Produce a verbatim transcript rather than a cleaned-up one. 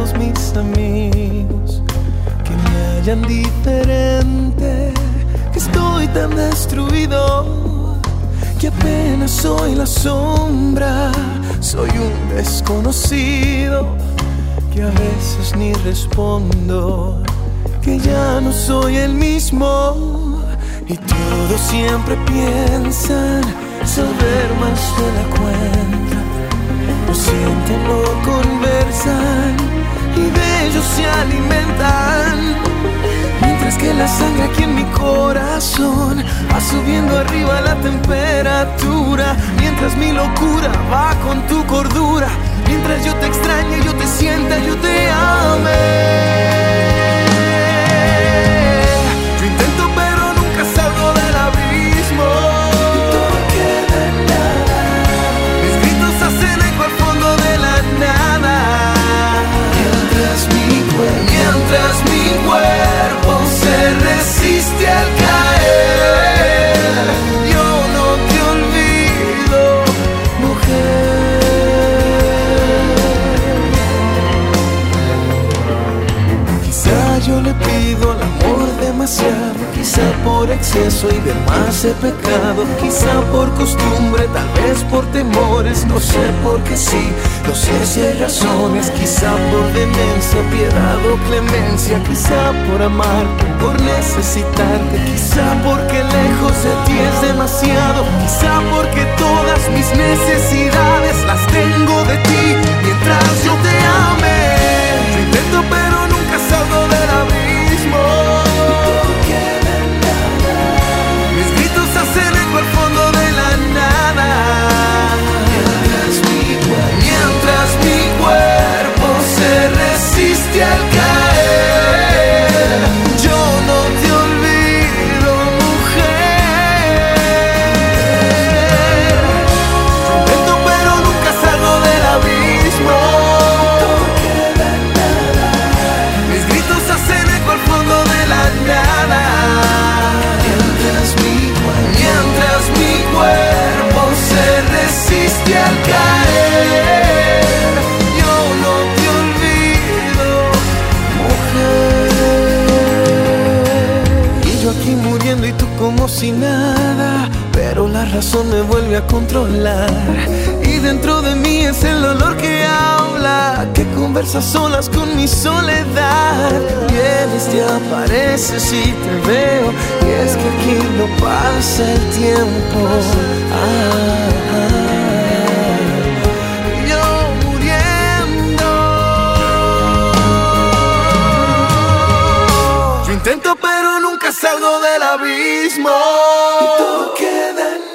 todos mis amigos que me hallan diferente, que estoy tan destruido que apenas soy la sombra, soy un desconocido que a veces ni respondo, que ya no soy el mismo. Y todos siempre piensan saber más de la cuenta, no sienten, no conversan y de ellos se alimentan, mientras que la sangre aquí en mi corazón va subiendo arriba la temperatura, mientras mi locura va con tu cordura, mientras yo te extrañe, yo te sienta, yo te ame. Yo intento pero nunca salgo del abismo, y todo queda en nada. Mis gritos hacen eco al fondo de la nada, mientras mi cuerpo, mientras mi cuerpo se resiste al caer. Yo no te olvido, mujer. Quizá yo le pido al amor demasiado, quizá por exceso y de más he pecado, quizá por costumbre, tal vez por temores, no sé por qué sí, no sé si hay razones, quizá por demencia, piedad o clemencia, quizá por amarte, por necesitarte, quizá porque lejos de ti es demasiado, quizá porque todas mis necesidades las tengo de ti, mientras yo te ame. Yo intento pero nunca salgo del abismo, mis gritos hacen eco al fondo de la nada, mientras mi cuerpo, mientras mi cuerpo se resiste al caer. Yo no te olvido, mujer. Yo intento pero nunca salgo del abismo, mis gritos hacen eco al fondo de la nada, mientras mi cuerpo, mientras mi cuerpo se resiste al caer. Yo no te olvido, mujer. Y yo aquí muriendo y tú como si nada, pero la razón me vuelve a controlar, y dentro de mí es el dolor que habla, que conversa solas con mi soledad. Vienes, te apareces y te veo, y es que aquí no pasa el tiempo. Ah, ah, yo muriendo. Yo intento pero nunca salgo del abismo, y todo queda en